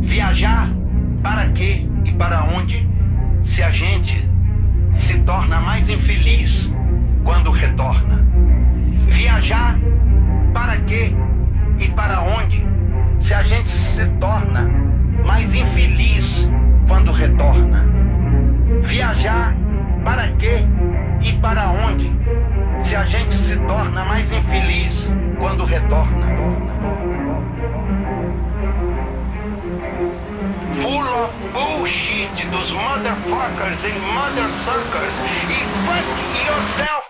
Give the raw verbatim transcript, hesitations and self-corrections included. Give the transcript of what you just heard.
Viajar para quê e para onde, se a gente se torna mais infeliz quando retorna? Viajar para quê e para onde, se a gente se torna mais infeliz quando retorna? Viajar para quê e para onde, se a gente se torna mais infeliz quando retorna? Full of bullshit dos motherfuckers and mother suckers, e fuck yourself